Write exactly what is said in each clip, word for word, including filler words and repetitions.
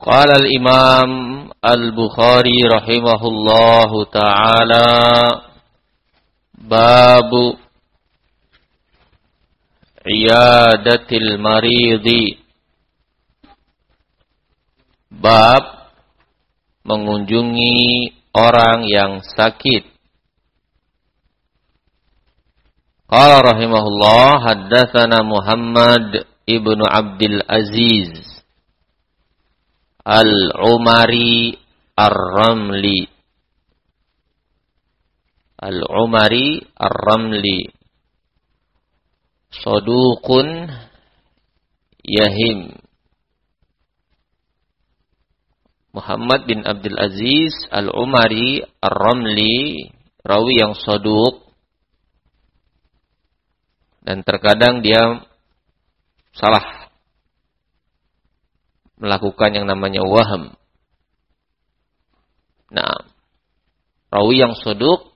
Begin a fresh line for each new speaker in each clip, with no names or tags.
Qala al-Imam Al-Bukhari rahimahullahu ta'ala babu iyadatil maridi, bab mengunjungi orang yang sakit. Qala rahimahullah haddatsana Muhammad ibnu Abdul Aziz Al-Umari Ar-Ramli Al-Umari Ar-Ramli Saduqun Yahim. Muhammad bin Abdul Aziz Al-Umari Ar-Ramli, rawi yang saduq, dan terkadang dia salah melakukan yang namanya waham. Nah, rawi yang saduq,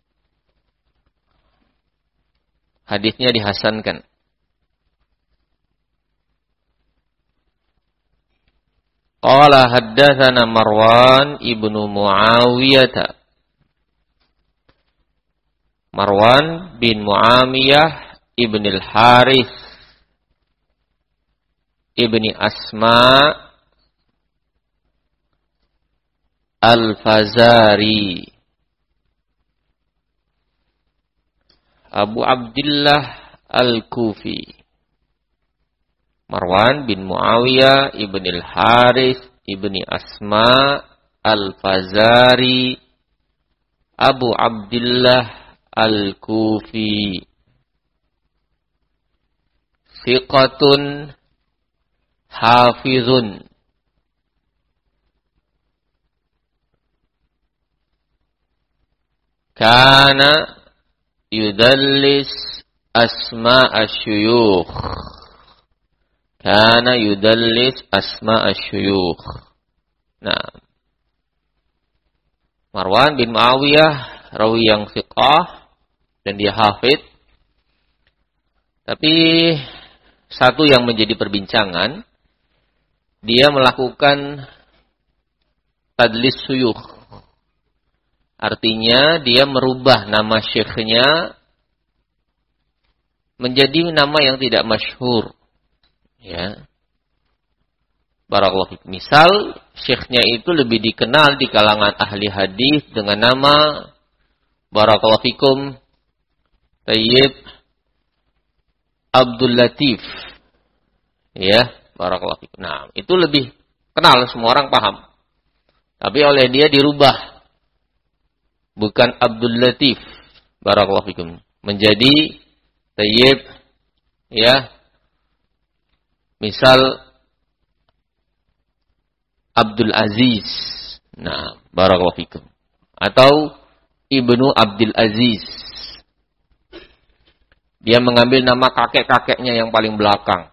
hadisnya dihasankan. Qala haddatsana Marwan ibnu Muawiyah. Marwan bin Muawiyah ibn al-Harith ibni Asma al-Fazari Abu Abdullah al-Kufi. Marwan bin Muawiyah ibn al-Harith ibni Asma al-Fazari Abu Abdullah al-Kufi, thiqatun hafizun, kana yudallis asma asyuyukh. Kana yudallis asma asyuyukh. Nah, Marwan bin Muawiyah rawi yang thiqah dan dia hafid. Tapi satu yang menjadi perbincangan, dia melakukan tadlis syuyukh. Artinya dia merubah nama syekhnya menjadi nama yang tidak masyhur. Ya. Barakallahu fikum. Misal syekhnya itu lebih dikenal di kalangan ahli hadis dengan nama barakallahu fikum Tayyib Abdul Latif. Ya, barakallahu fikum. Nah, itu lebih kenal, semua orang paham. Tapi oleh dia dirubah. Bukan Abdul Latif, barakallahu fikum, menjadi Tayyib, ya, misal Abdul Aziz. Nah, barakallahu fikum. Atau Ibnu Abdul Aziz. Dia mengambil nama kakek-kakeknya yang paling belakang.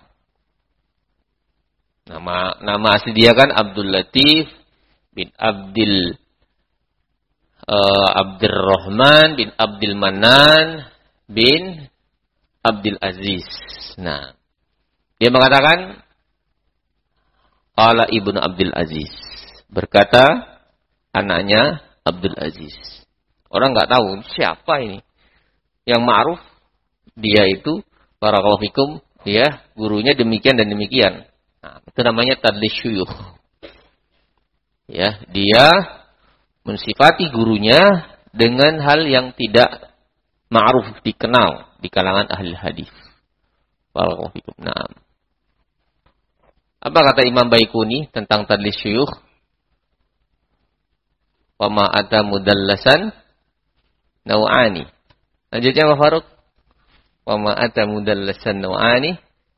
Nama nama asli dia kan Abdul Latif bin Abdul uh, Abdurrahman bin Abdul Manan bin Abdul Aziz. Nah, dia mengatakan qala Ibnu Abdul Aziz. Berkata anaknya Abdul Aziz. Orang enggak tahu siapa ini. Yang ma'ruf dia itu barakallahu fikum, ya, gurunya demikian dan demikian. Nah, itu namanya tadlis syuyukh. Ya, dia mensifati gurunya dengan hal yang tidak ma'ruf, dikenal di kalangan ahli hadis. Barakallahu fikum. Nah, apa kata Imam Baikuni tentang tadlis syuyukh? Wa ma ata mudallasan naw'ani. Lanjutnya Pak Faruk. Wa ma ata mudallasan naw'ani.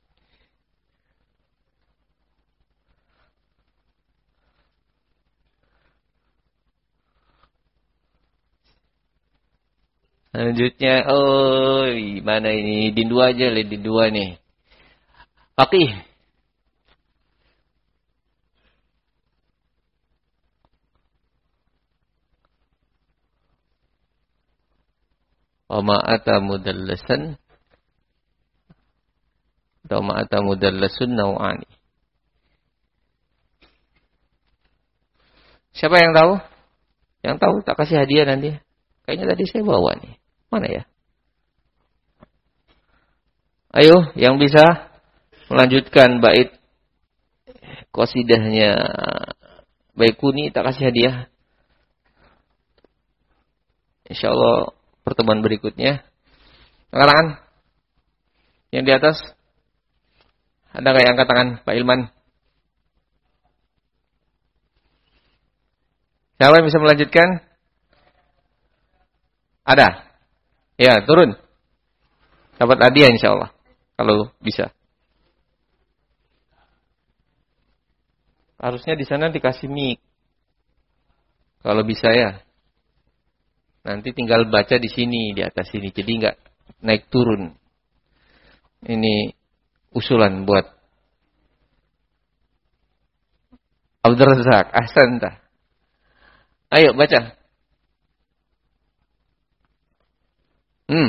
Lanjutnya, oh, mana ini? Din dua aja, din dua nih. Faqih. Wa ma ata mudallasan atau ma ata mudallasun naw'ani. Siapa yang tahu? Yang tahu tak kasih hadiah nanti. Kayaknya tadi saya bawa nih. Mana ya? Ayo, yang bisa melanjutkan bait qasidahnya Baikuni tak kasih hadiah. Insyaallah pertemuan berikutnya. Angkat tangan. Yang di atas. Ada nggak yang angkat tangan, Pak Ilman? Siapa yang bisa melanjutkan? Ada. Ya, turun. Dapat hadiah insyaallah. Kalau bisa. Harusnya di sana dikasih mic. Kalau bisa ya. Nanti tinggal baca di sini, di atas sini. Jadi enggak naik turun. Ini usulan buat Abdul Razak. Ahsanta. Ayo baca. Hmm.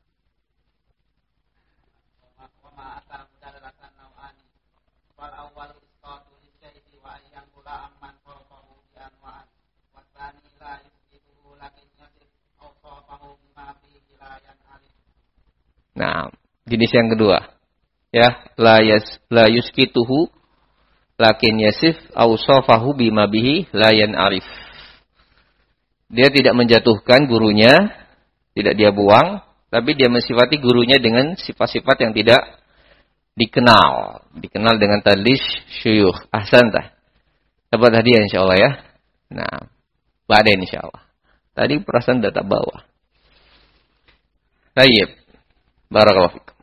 Nah, jenis yang kedua. Ya, la yas la yuskituhu lakin yasif awsafahu bima bihi la yan'arif. Dia tidak menjatuhkan gurunya, tidak dia buang, tapi dia mensifati gurunya dengan sifat-sifat yang tidak dikenal. Dikenal dengan tadlis syuyukh. Ahsantah. Dapat hadiah insyaallah ya. Nah, badai insyaallah. Tadi perasaan data bawah. Baik. Barakallahu fikum.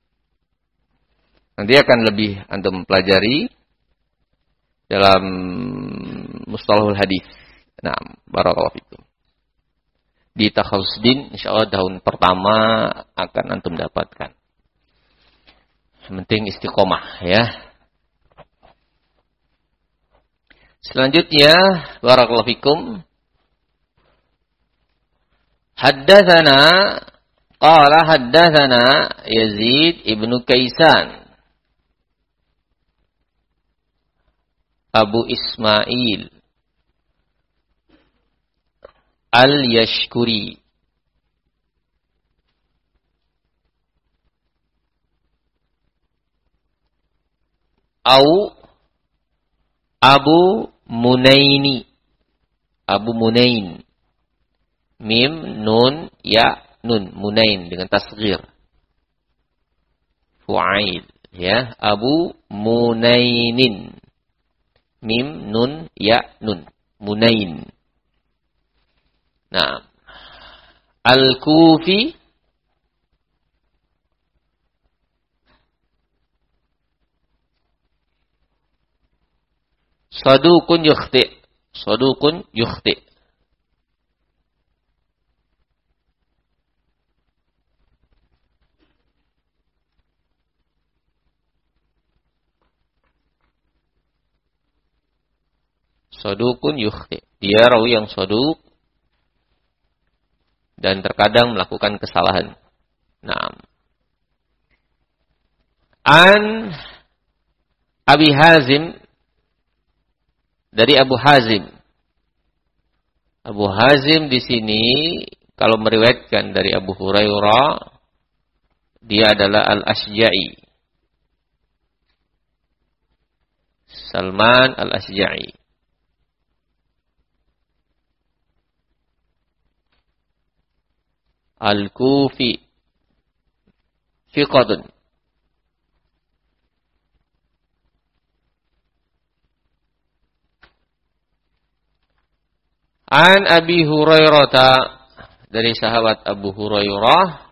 Nanti akan lebih antum pelajari dalam mustalahul hadis. Nah, barakallahu fikum. Di Takhazuddin insyaallah tahun pertama akan antum dapatkan. Yang penting istiqomah ya. Selanjutnya barakallahu fikum. Haddatsana qala haddatsana Yazid ibnu Kaisan Abu Ismail Al-Yashkuri Au Abu Munaini Abu Munain Mim Nun Ya Nun Munain dengan tasghir Fu'ail ya Abu Munainin Mim Nun Ya Nun Munain. Nah, Al-Kufi Sadukun yukhti. Sadukun yukhti. Sadukun yukhti. Dia rawi yang saduk dan terkadang melakukan kesalahan. Nah. An Abi Hazim dari Abu Hazim. Abu Hazim di sini kalau meriwayatkan dari Abu Hurairah dia adalah Al-Asja'i. Salman Al-Asja'i. Al-Kufi. Fiqatun. An Abi Hurairah dari sahabat Abu Hurairah.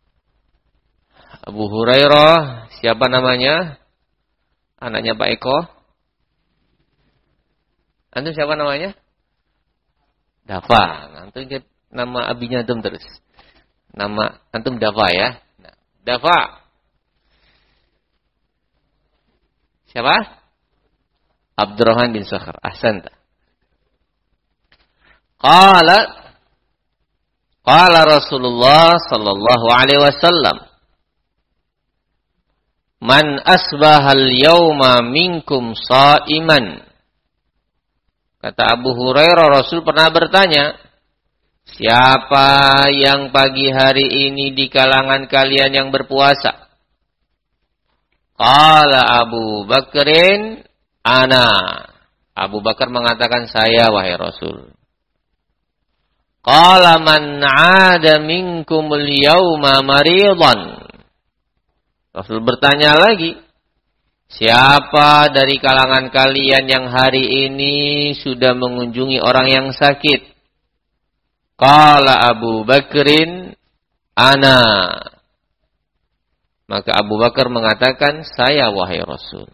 Abu Hurairah siapa namanya? Anaknya Pak Eko. Antum siapa namanya? Dafa. Antum nama abinya antum terus. Nama antum Dafa ya. Nah, Dafa. Siapa? Abdurrahman bin Sakhar. Ahsanta. Qala Qala Rasulullah sallallahu alaihi wasallam Man asbahal yawma minkum sa'iman. Kata Abu Hurairah, Rasul pernah bertanya, siapa yang pagi hari ini di kalangan kalian yang berpuasa? Qala Abu Bakrin, ana. Abu Bakar mengatakan, saya wahai Rasul. Qala man 'ada minkumul yawma maridan. Rasul bertanya lagi, siapa dari kalangan kalian yang hari ini sudah mengunjungi orang yang sakit? Qala Abu Bakrin, ana. Maka Abu Bakar mengatakan, saya wahai Rasul.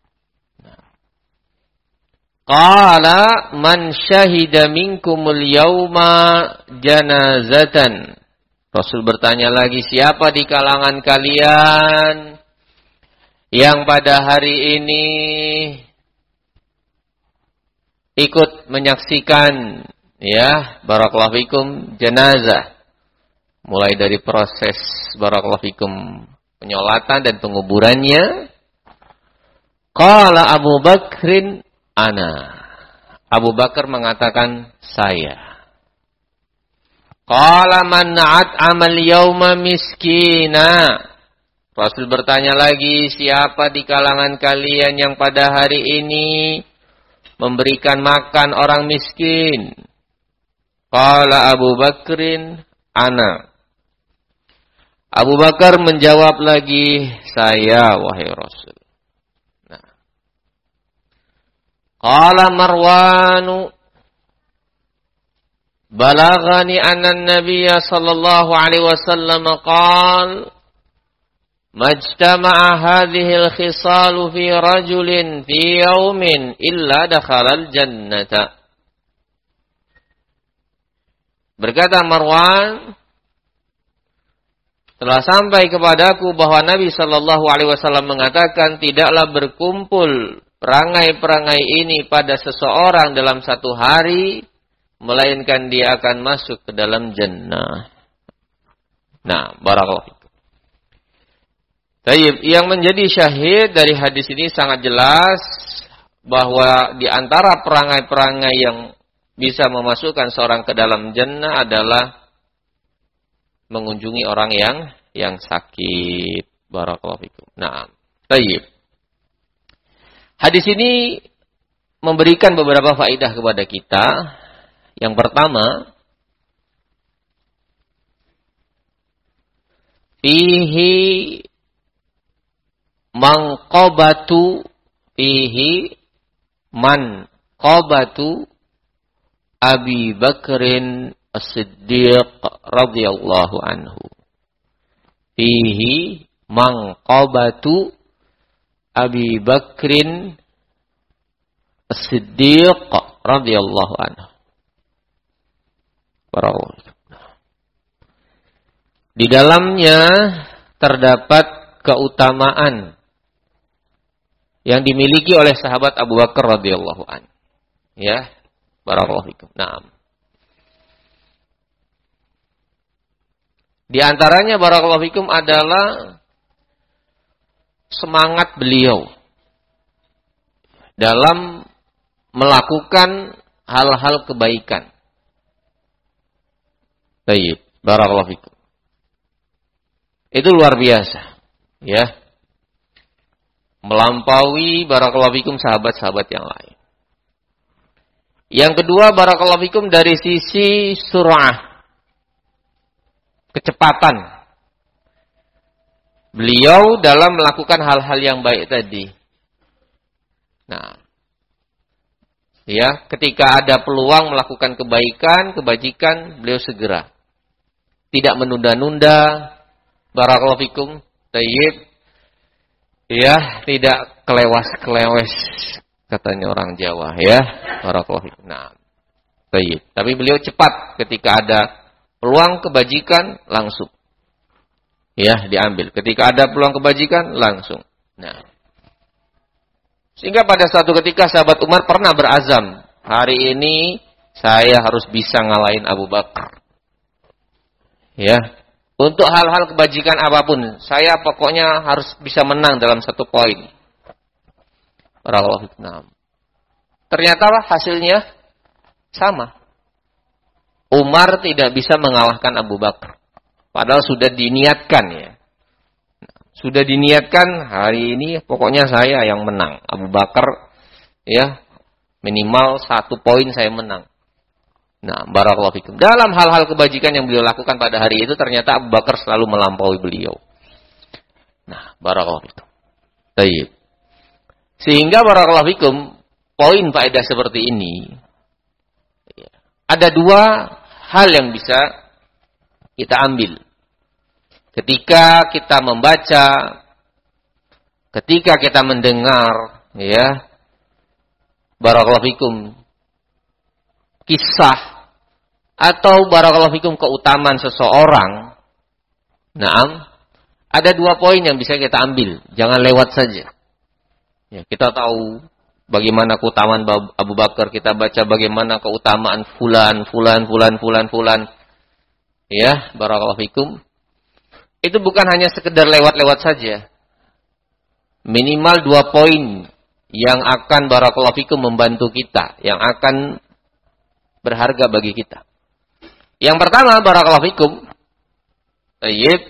Qala man syahida minkumul yawma janazatan. Rasul bertanya lagi, siapa di kalangan kalian yang pada hari ini ikut menyaksikan, ya, barakallahu fikum, jenazah. Mulai dari proses barakallahu fikum penyolatan dan penguburannya. Qala Abu Bakrin, ana. Abu Bakar mengatakan, saya. Qala man at'amal yawma miskina. Rasul bertanya lagi, siapa di kalangan kalian yang pada hari ini memberikan makan orang miskin? Qala Abu Bakrin, ana. Abu Bakar menjawab lagi, saya wahai Rasul. Nah. Qala Marwanu, balagani anna an-nabiyya sallallahu alaihi wasallam qala majtama'a hadhihi al-khisalu fi rajulin fi yawmin illa dakhala al-jannata. Berkata Marwan, telah sampai kepadaku bahwa Nabi sallallahu alaihi wasallam mengatakan, tidaklah berkumpul perangai-perangai ini pada seseorang dalam satu hari, melainkan dia akan masuk ke dalam jannah. Nah, barakallahu. Tayyib, yang menjadi syahid dari hadis ini sangat jelas bahwa di antara perangai-perangai yang bisa memasukkan seorang ke dalam jannah adalah mengunjungi orang yang yang sakit. Barakallahu fikum. Nah, tayyib. Hadis ini memberikan beberapa faedah kepada kita. Yang pertama, fihi manqabatu fihi manqabatu Abi Bakrin As-Siddiq radhiyallahu anhu. Fihi manqabatu Abi Bakrin As-Siddiq radhiyallahu anhu. Di dalamnya terdapat keutamaan yang dimiliki oleh sahabat Abu Bakar radhiyallahu anhu. Ya, barakallahu fikum. Naam. Di antaranya barakallahu fikum adalah semangat beliau dalam melakukan hal-hal kebaikan. Baik, barakallahu fikum. Itu luar biasa, ya. Melampaui barakallahu fikum sahabat-sahabat yang lain. Yang kedua, barakallahu fikum, dari sisi sur'ah, kecepatan beliau dalam melakukan hal-hal yang baik tadi. Nah, ya, ketika ada peluang melakukan kebaikan, kebajikan, beliau segera. Tidak menunda-nunda, barakallahu fikum, tayyib. Ya, tidak kelewas-kelewes, katanya orang Jawa, ya. Barakallahu fikum. Nah, tayyib. Tapi beliau cepat ketika ada peluang kebajikan, langsung. Ya, diambil. Ketika ada peluang kebajikan, langsung. Nah, sehingga pada suatu ketika sahabat Umar pernah berazam, hari ini saya harus bisa ngalahin Abu Bakar. Ya, untuk hal-hal kebajikan apapun, saya pokoknya harus bisa menang dalam satu poin. Barakallahu fikum. Ternyata hasilnya Sama. Umar tidak bisa mengalahkan Abu Bakar. Padahal sudah diniatkan ya. Sudah diniatkan hari ini pokoknya saya yang menang. Abu Bakar ya minimal satu poin saya menang. Nah, barakallahu fikum. Dalam hal-hal kebajikan yang beliau lakukan pada hari itu ternyata Abu Bakar selalu melampaui beliau. Nah, barakallahu fikum. Baik. Sehingga barakallahu fikum, poin faedah seperti ini ada dua hal yang bisa kita ambil. Ketika kita membaca, ketika kita mendengar, ya, barakallahu fikum, kisah atau barakallahu fikum keutamaan seseorang, naam, ada dua poin yang bisa kita ambil, jangan lewat saja. Ya, kita tahu bagaimana keutamaan Abu Bakar, kita baca bagaimana keutamaan fulan, fulan, fulan, fulan, fulan. Ya, barakallahu fikum. Itu bukan hanya sekedar lewat-lewat saja. Minimal dua poin yang akan barakallahu fikum membantu kita, yang akan berharga bagi kita. Yang pertama, barakallahu fikum, tayyib,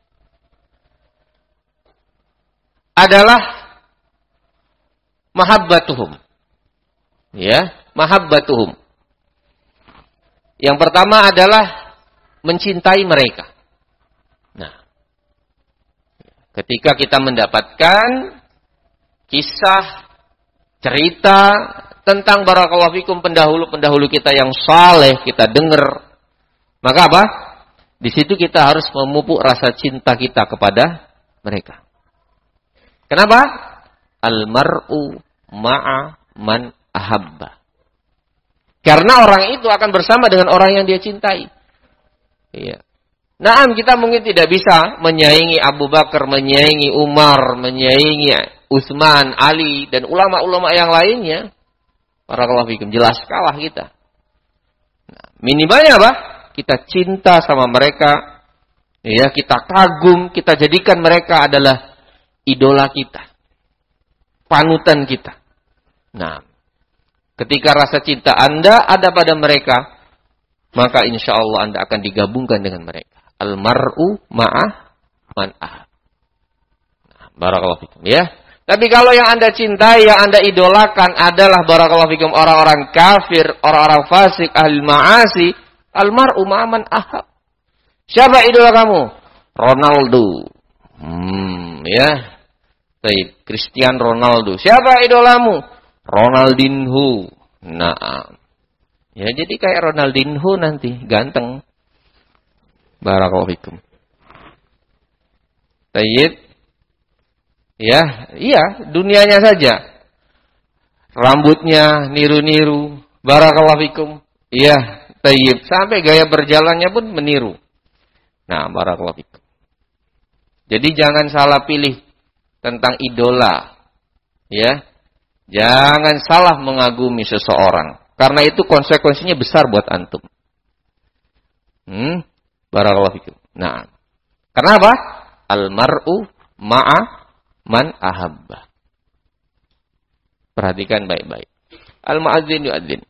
adalah mahabbatuhum. Ya, mahabbatuhum. Yang pertama adalah mencintai mereka. Nah, ketika kita mendapatkan kisah, cerita tentang barakallahu fikum pendahulu-pendahulu kita yang saleh, kita dengar, maka apa? Di situ kita harus memupuk rasa cinta kita kepada mereka. Kenapa? Al-mar'u ma'a man ahabba. Karena orang itu akan bersama dengan orang yang dia cintai. Iya. Naam, kita mungkin tidak bisa menyaingi Abu Bakar, menyaingi Umar, menyaingi Utsman, Ali, dan ulama-ulama yang lainnya. Barakallahu fikum, jelas kalah kita. Nah, minimalnya apa? Kita cinta sama mereka. Ya, kita kagum, kita jadikan mereka adalah idola kita. Panutan kita. Nah, ketika rasa cinta Anda ada pada mereka, maka insya Allah Anda akan digabungkan dengan mereka. Al-mar'u ma'ah man ahab. Nah, barakallahu fikum ya. Tapi kalau yang Anda cintai, yang Anda idolakan adalah barakallahu fikum orang-orang kafir, orang-orang fasik, ahli ma'asi, al-mar'u ma'a man ahab. Siapa idola kamu? Ronaldo. Hmm, ya. Baik, Cristiano Ronaldo. Siapa idolamu? Ronaldinho. Nah, ya jadi kayak Ronaldinho nanti, ganteng. Barakallahu fikum. Tayyib. Ya, iya, dunianya saja. Rambutnya niru-niru. Barakallahu fikum. Iya, tayyib. Sampai gaya berjalannya pun meniru. Nah, barakallahu fikum. Jadi jangan salah pilih tentang idola, ya, jangan salah mengagumi seseorang, karena itu konsekuensinya besar buat antum. Hmm, barakallahu fikum. Nah, karena apa? Al-mar'u ma'a man ahabba. Perhatikan baik-baik. Al-mu'adzin yu'adzin.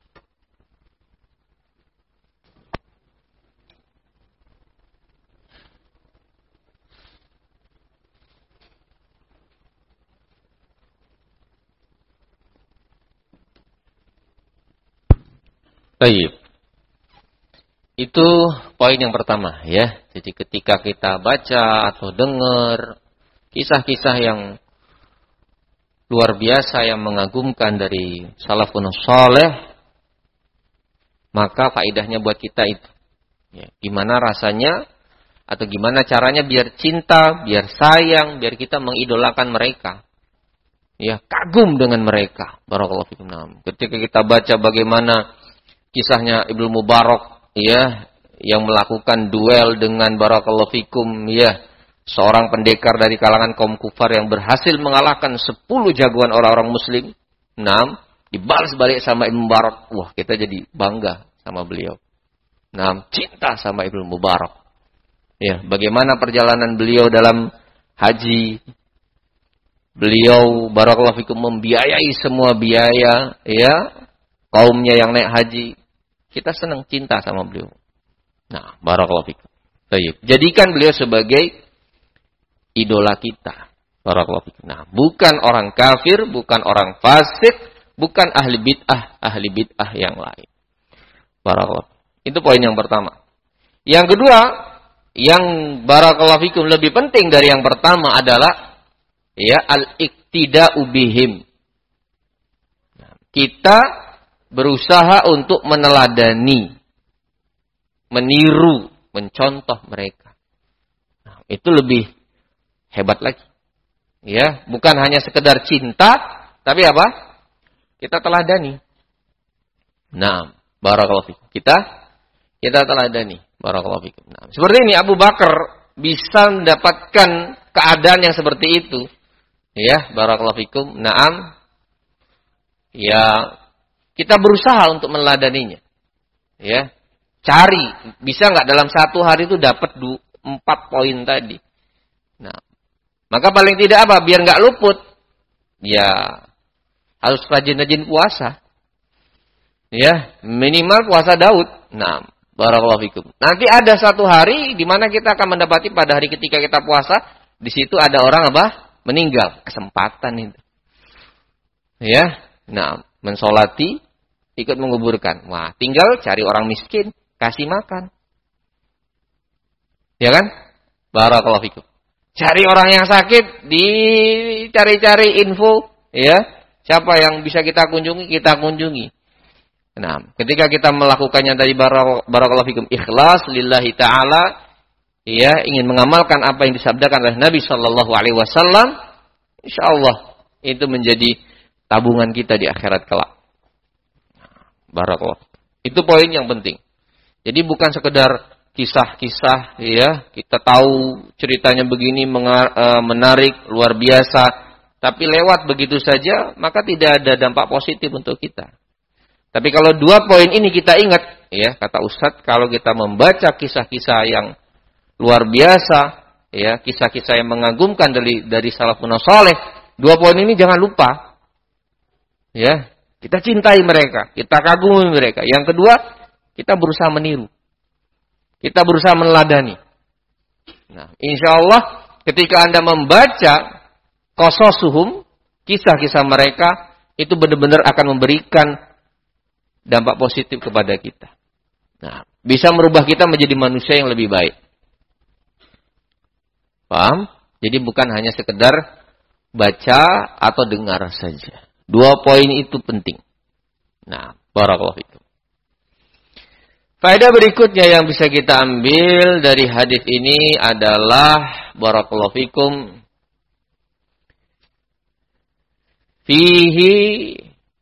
Baik. Itu poin yang pertama ya. Jadi ketika kita baca atau dengar kisah-kisah yang luar biasa yang mengagumkan dari salafun saleh, maka faedahnya buat kita itu. Ya, gimana rasanya atau gimana caranya biar cinta, biar sayang, biar kita mengidolakan mereka. Ya, kagum dengan mereka. Barakallahu fikum. Ketika kita baca bagaimana kisahnya Ibnu Mubarak, ya, yang melakukan duel dengan barakallahu fikum, ya, seorang pendekar dari kalangan kaum kufar yang berhasil mengalahkan sepuluh jagoan orang-orang muslim. Enam, dibalas balik sama Ibnu Mubarak. Wah, kita jadi bangga sama beliau. Enam, cinta sama Ibnu Mubarak. Ya, bagaimana perjalanan beliau dalam haji. Beliau barakallahu fikum membiayai semua biaya, ya, kaumnya yang naik haji. Kita senang, cinta sama beliau. Nah, barakallahu fikum. Baik. Jadikan beliau sebagai idola kita. Barakallahu fikum. Nah, bukan orang kafir, bukan orang fasik, bukan ahli bid'ah, ahli bid'ah yang lain. Barakallahu. Itu poin yang pertama. Yang kedua, yang barakallahu fikum lebih penting dari yang pertama adalah ya al-iktida'u bihim. Nah, kita berusaha untuk meneladani, meniru, mencontoh mereka. Nah, itu lebih hebat lagi. Ya, bukan hanya sekedar cinta, tapi apa? Kita teladani. Nah, barakallahu fikum. Kita kita teladani. Barakallahu fikum. Nah, seperti ini Abu Bakar bisa mendapatkan keadaan yang seperti itu. Ya, barakallahu fikum. Naam. Ya, kita berusaha untuk meneladaninya. Ya. Cari, bisa nggak dalam satu hari itu dapat empat poin tadi. Nah, maka paling tidak apa? Biar nggak luput, ya harus rajin-rajin puasa. Ya, minimal puasa Daud. Nah, barakallahu fikum. Nanti ada satu hari di mana kita akan mendapati pada hari ketika kita puasa, di situ ada orang apa? Meninggal. Kesempatan itu. Ya, nah, mensolati, ikut menguburkan. Wah, tinggal cari orang miskin, kasih makan. Ya kan? Barakallahu fikum. Cari orang yang sakit, dicari-cari info, ya. Siapa yang bisa kita kunjungi, kita kunjungi. Nah, ketika kita melakukannya dari barakallahu fikum ikhlas lillahi ta'ala, ya, ingin mengamalkan apa yang disabdakan oleh Nabi sallallahu alaihi wasallam, insyaallah itu menjadi tabungan kita di akhirat kelak. Barakallahu. Itu poin yang penting. Jadi bukan sekedar kisah-kisah, ya, kita tahu ceritanya begini menarik, luar biasa, tapi lewat begitu saja, maka tidak ada dampak positif untuk kita. Tapi kalau dua poin ini kita ingat, ya, kata Ustadz, kalau kita membaca kisah-kisah yang luar biasa, ya, kisah-kisah yang mengagumkan dari dari salafun saleh, dua poin ini jangan lupa. Ya, kita cintai mereka, kita kagumi mereka. Yang kedua, kita berusaha meniru. Kita berusaha meneladani. Nah, insya Allah ketika Anda membaca qasasuhum, kisah-kisah mereka, itu benar-benar akan memberikan dampak positif kepada kita. Nah, bisa merubah kita menjadi manusia yang lebih baik. Paham? Jadi bukan hanya sekedar baca atau dengar saja. Dua poin itu penting. Nah, barakallahu fikum. Faedah berikutnya yang bisa kita ambil dari hadis ini adalah barakallahu fikum fihi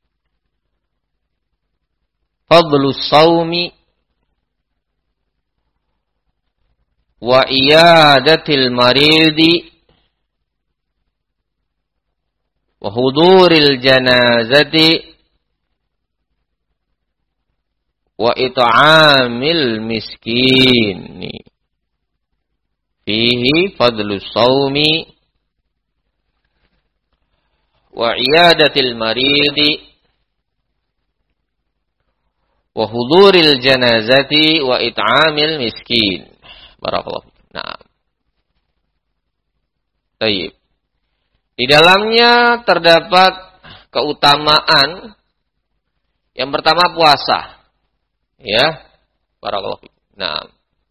fadlus shaumi wa iyadatil maridi wa huduril janazati wa it'amil miskin. Fihi fadlus shaumi wa iyadatil maridi wa huduril janazati wa it'amil miskin. Barakallahu. Nah. Baik. Di dalamnya terdapat keutamaan. Yang pertama puasa. Ya, barakallahu fikum. Nah,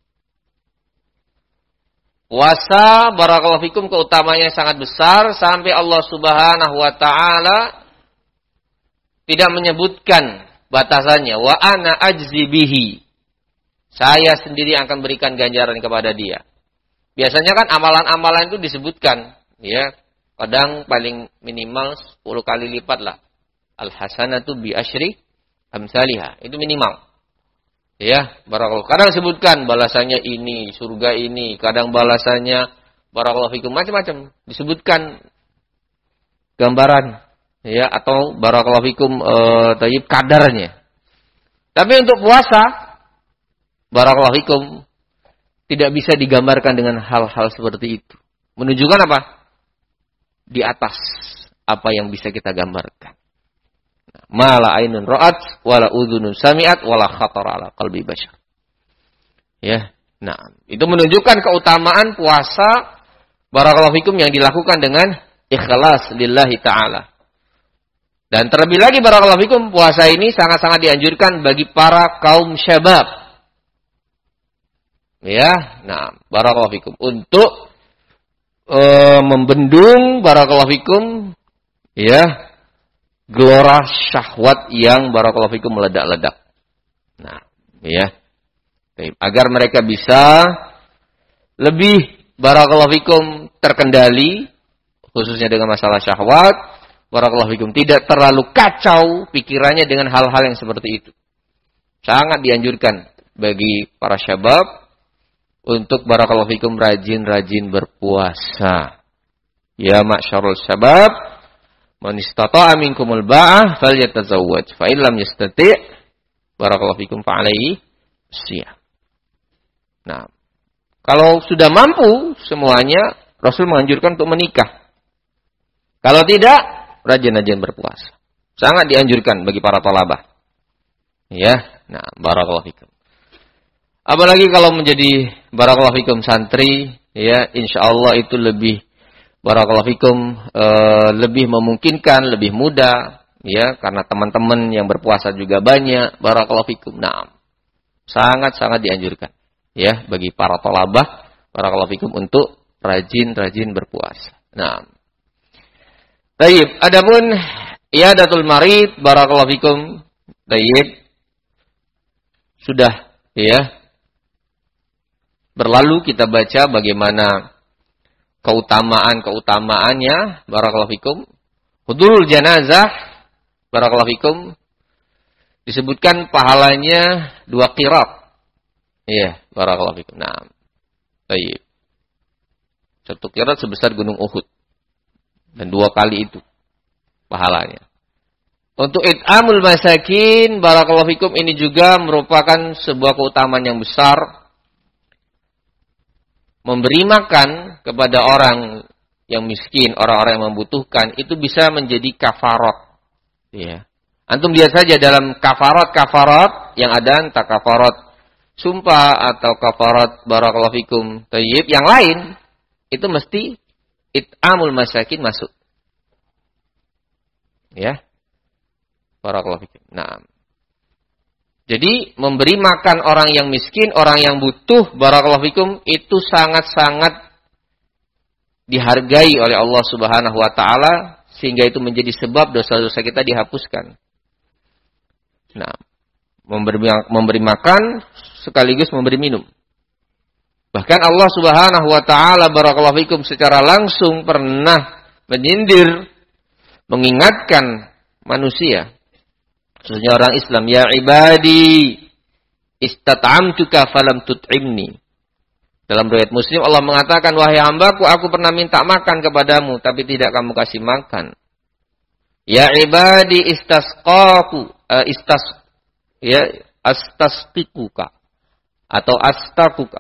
puasa barakallahu fikum keutamanya sangat besar sampai Allah Subhanahu wa taala tidak menyebutkan batasannya. Wa ana ajzi bihi. Saya sendiri akan berikan ganjaran kepada dia. Biasanya kan amalan-amalan itu disebutkan, ya. Kadang paling minimal sepuluh kali lipat lah. Al-hasanatu bi asyri amsalihah. Itu minimal. Ya, barakallahu. Kadang disebutkan balasannya ini, surga ini, kadang balasannya barakallahu fikum, macam-macam. Disebutkan gambaran, ya, atau barakallahu fikum eh tayyib kadarnya. Tapi untuk puasa barakallahu fikum tidak bisa digambarkan dengan hal-hal seperti itu. Menunjukkan apa? Di atas apa yang bisa kita gambarkan. Nah, Ma la ainun ra'at wala udhunun sami'at wala khatara ala qalbi bashar. Ya. Nah, itu menunjukkan keutamaan puasa barakallahu fikum yang dilakukan dengan ikhlas lillahi ta'ala. Dan terlebih lagi barakallahu fikum, puasa ini sangat-sangat dianjurkan bagi para kaum syabab. Ya, nah, barakallahu fikum untuk e, membendung barakallahu fikum ya, gelora syahwat yang barakallahu fikum meledak-ledak. Nah, ya. Agar mereka bisa lebih barakallahu fikum terkendali khususnya dengan masalah syahwat. Barakallahu fikum, tidak terlalu kacau pikirannya dengan hal-hal yang seperti itu. Sangat dianjurkan bagi para syabab untuk barakallahu fikum rajin-rajin berpuasa. Ya ma'syarul syabab, man istata'a minkumul ba'ah falyatazawwaj, fa in lam yastati' barakallahu fikum fa alaihi siyam. Nah, kalau sudah mampu semuanya, Rasul menganjurkan untuk menikah. Kalau tidak, rajin-rajin berpuasa. Sangat dianjurkan bagi para thalabah. Ya, nah, barakallahu fikum. Apalagi kalau menjadi barakallahu fikum santri, ya, insyaallah itu lebih barakallahu fikum e, lebih memungkinkan, lebih mudah, ya, karena teman-teman yang berpuasa juga banyak, barakallahu fikum. Nah, sangat-sangat dianjurkan, ya, bagi para thalabah, barakallahu fikum untuk rajin-rajin berpuasa. Nah, tayyib, adapun iadatul marid barakallahu fikum, tayyib, sudah ya berlalu kita baca bagaimana keutamaan-keutamaannya barakallahu fikum. Hudurul janazah barakallahu fikum disebutkan pahalanya dua qirat. Iya, barakallahu fikum. Nah, tayyib. Satu qirat sebesar gunung Uhud. Dan dua kali itu pahalanya. Untuk it'amul masakin barakallahu fikum ini juga merupakan sebuah keutamaan yang besar. Memberi makan kepada orang yang miskin, orang-orang yang membutuhkan itu bisa menjadi kafarat. Ya. Antum lihat saja dalam kafarat-kafarat yang ada, entah kafarat sumpah atau kafarat barakallahu fikum thayyib yang lain, itu mesti it'amul masakin masuk. Ya. Barakallahu fikum. Nah. Jadi memberi makan orang yang miskin, orang yang butuh barakallahu fikum itu sangat-sangat dihargai oleh Allah Subhanahu wa taala sehingga itu menjadi sebab dosa-dosa kita dihapuskan. Nah, memberi memberi makan sekaligus memberi minum. Bahkan Allah Subhanahu wa taala barakallahu fikum secara langsung pernah menyindir, mengingatkan manusia, khususnya orang Islam, ya ibadi istat'amtuka falam tut'imni. Dalam riwayat Muslim Allah mengatakan, wahai hambaku, aku pernah minta makan kepadamu tapi tidak kamu kasih makan. Ya ibadi istasqaku uh, istas ya astasqikuka atau astakuka.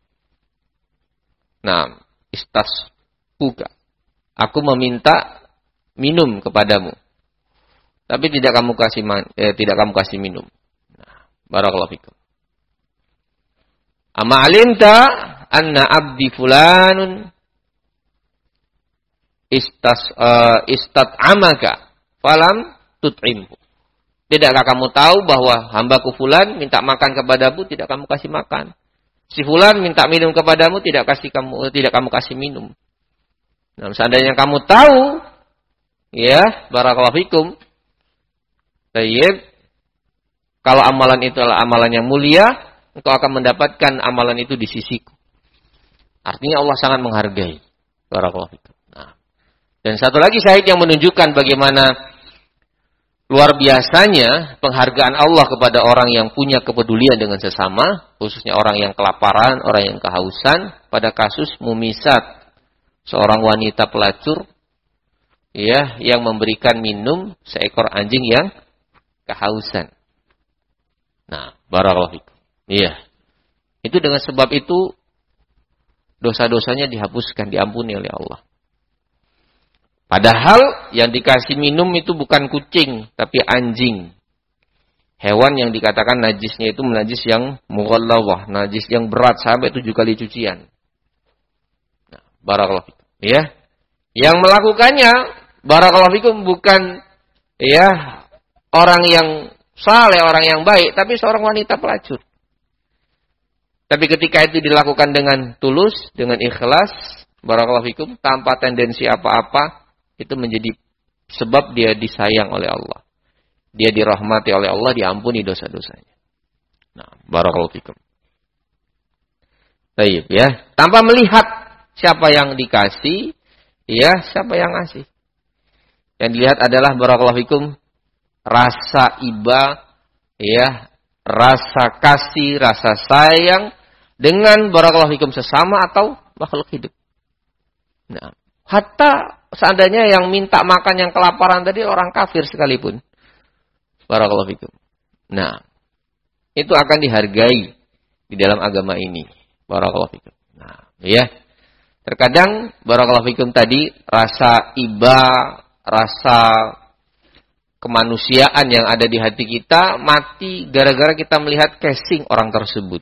Nah, istasquka. Aku meminta minum kepadamu. Tapi tidak kamu kasih man, eh, tidak kamu kasih minum. Nah, barakallahu fikum. Ama alimta anna abdi fulanun istas uh, istat'amaka falam tut'imhu. Tidakkah kamu tahu bahwa hambaku fulan minta makan kepadamu tidak kamu kasih makan? Si fulan minta minum kepadamu tidak kasih kamu tidak kamu kasih minum. Nah, seandainya kamu tahu, ya, barakallahu fikum. Tayyib, kalau amalan itu adalah amalan yang mulia, engkau akan mendapatkan amalan itu di sisiku. Artinya Allah sangat menghargai. Barakallahu fikum. Nah, dan satu lagi syahid yang menunjukkan bagaimana luar biasanya penghargaan Allah kepada orang yang punya kepedulian dengan sesama, khususnya orang yang kelaparan, orang yang kehausan, pada kasus Mumisat, seorang wanita pelacur, ya, yang memberikan minum seekor anjing yang kehausan. Nah, barakallahu fikum. Iya. Itu dengan sebab itu dosa-dosanya dihapuskan, diampuni oleh Allah. Padahal yang dikasih minum itu bukan kucing, tapi anjing. Hewan yang dikatakan najisnya itu najis yang mughallawah, najis yang berat sampai tujuh kali cucian. Nah, barakallahu fikum. Ya. Yang melakukannya barakallahu fikum bukan ya orang yang saleh, orang yang baik, tapi seorang wanita pelacur. Tapi ketika itu dilakukan dengan tulus, dengan ikhlas, barakallahu fikum, tanpa tendensi apa-apa, itu menjadi sebab dia disayang oleh Allah. Dia dirahmati oleh Allah, diampuni dosa-dosanya. Nah, barakallahu fikum. Baik ya, tanpa melihat siapa yang dikasih, ya, siapa yang ngasih. Yang dilihat adalah barakallahu fikum rasa iba, ya, rasa kasih, rasa sayang dengan barakallahu fikum sesama atau makhluk hidup. Nah, hatta seandainya yang minta makan yang kelaparan tadi orang kafir sekalipun. Barakallahu fikum. Nah, itu akan dihargai di dalam agama ini. Barakallahu fikum. Nah, ya. Terkadang barakallahu fikum tadi rasa iba, rasa kemanusiaan yang ada di hati kita mati gara-gara kita melihat casing orang tersebut.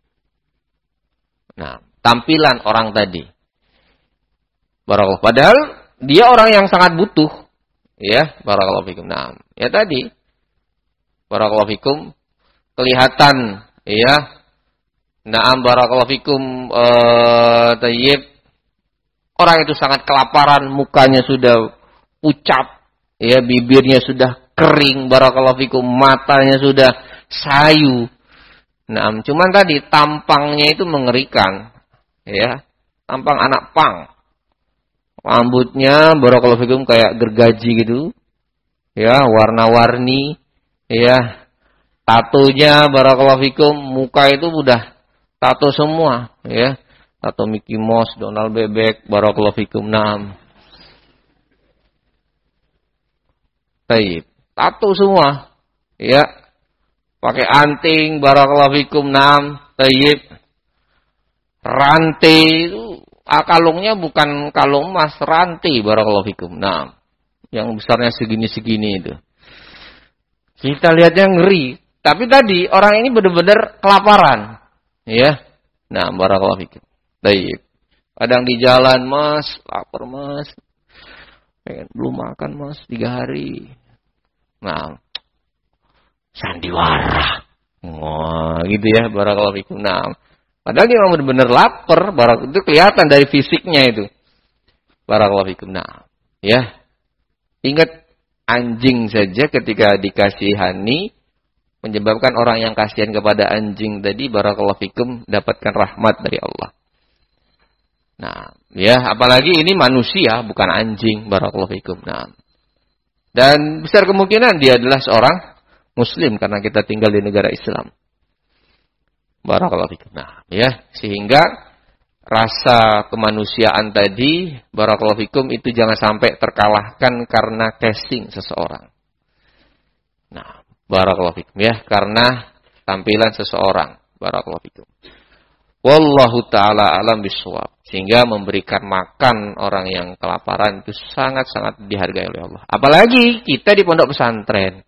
Nah, tampilan orang tadi. Barakallahu. Padahal dia orang yang sangat butuh. Ya, barakallahu fikum. Nah, ya tadi barakallahu fikum kelihatan ya. Na'am barakallahu fikum eh tayyib. Orang itu sangat kelaparan, mukanya sudah pucat, ya bibirnya sudah kering, barakallahu fikum, matanya sudah sayu. Na'am, cuman tadi tampangnya itu mengerikan. Ya, tampang anak pang. Rambutnya barakallahu fikum kayak gergaji gitu. Ya, warna-warni. Ya, tatonya barakallahu fikum, muka itu udah tato semua, ya. Tato Mickey Mouse, Donald Bebek, barakallahu fikum. Naam. Baik, tato semua. Ya. Pakai anting, barakallahu fikum. Naam. Baik. Rantai itu, ah, kalungnya bukan kalung emas, rantai, barakallahu fikum. Naam. Yang besarnya segini-segini itu. Kita lihatnya ngeri. Tapi tadi orang ini benar-benar kelaparan. Ya. Nah, barakallahu fikum. Baik. Kadang di jalan, Mas, lapar, Mas. Pengen belum makan, Mas, tiga hari. Nah, sandiwara. Wah, gitu ya, barakallahu fikum. Nah, padahal dia memang benar-benar lapar, barak itu kelihatan dari fisiknya itu. Barakallahu fikum. Nah, ya. Ingat anjing saja ketika dikasihani menyebabkan orang yang kasihan kepada anjing tadi barakallahu fikum dapatkan rahmat dari Allah. Nah, ya apalagi ini manusia bukan anjing barakallahu fikum. Nah, dan besar kemungkinan dia adalah seorang muslim karena kita tinggal di negara Islam. Barakallahu fikum. Nah, ya sehingga rasa kemanusiaan tadi barakallahu fikum itu jangan sampai terkalahkan karena casing seseorang. Nah, barakallahu fikum ya, karena tampilan seseorang. Barakallahu fikum. Wallahu ta'ala alam bisawab. Sehingga memberikan makan orang yang kelaparan itu sangat-sangat dihargai oleh Allah. Apalagi kita di pondok pesantren.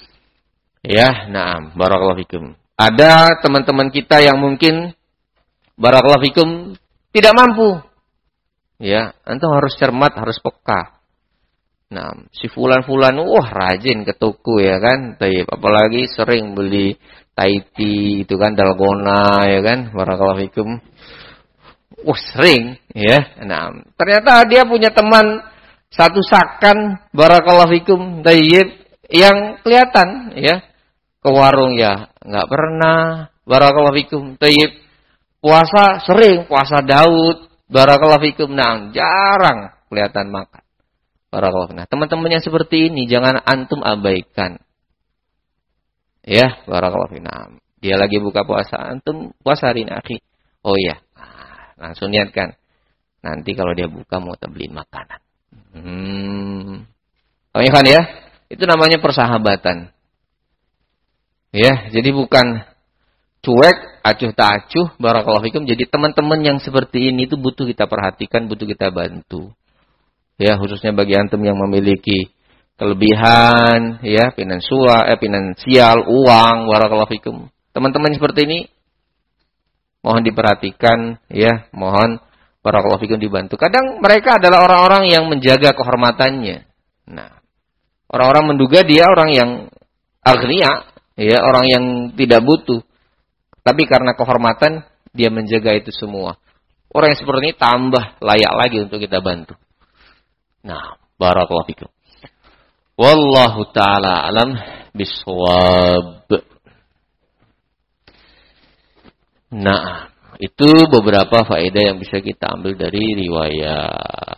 Ya, na'am, barakallahu fikum. Ada teman-teman kita yang mungkin barakallahu fikum tidak mampu. Ya, antum harus cermat, harus peka. Nah, si fulan-fulan, wah rajin ke toko ya kan. Taib, apalagi sering beli Taiti itu kan, dalgona ya kan. Barakallahu fikum. Wah sering ya. Nah, ternyata dia punya teman satu sakan barakallahu fikum taib yang kelihatan ya. Ke warung ya enggak pernah barakallahu fikum taib. Puasa sering, puasa Daud barakallahu fikum. Nah, jarang kelihatan makan. Barakallahu. Nah, teman-teman yang seperti ini jangan antum abaikan. Ya, barakallahu. Nah, dia lagi buka puasa, antum puasa hari ini, akhi. Oh iya. Nah, langsung niatkan. Nanti kalau dia buka mau beliin makanan. Hmm. Oh iya kan ya? Itu namanya persahabatan. Ya, jadi bukan cuek, acuh tak acuh, barakallahu fikum. Jadi teman-teman yang seperti ini itu butuh kita perhatikan, butuh kita bantu. ya khususnya bagi antum yang memiliki kelebihan, ya finansial, eh, finansial, uang, barakallahu fikum. Teman-teman seperti ini mohon diperhatikan, ya, mohon barakallahu fikum dibantu. Kadang mereka adalah orang-orang yang menjaga kehormatannya. Nah, orang-orang menduga dia orang yang agniya, ya, orang yang tidak butuh. Tapi karena kehormatan dia menjaga itu semua. Orang yang seperti ini tambah layak lagi untuk kita bantu. Nah, barakallahu fikum. Wallahu taala alam bisawab. Nah, itu beberapa faedah yang bisa kita ambil dari riwayat.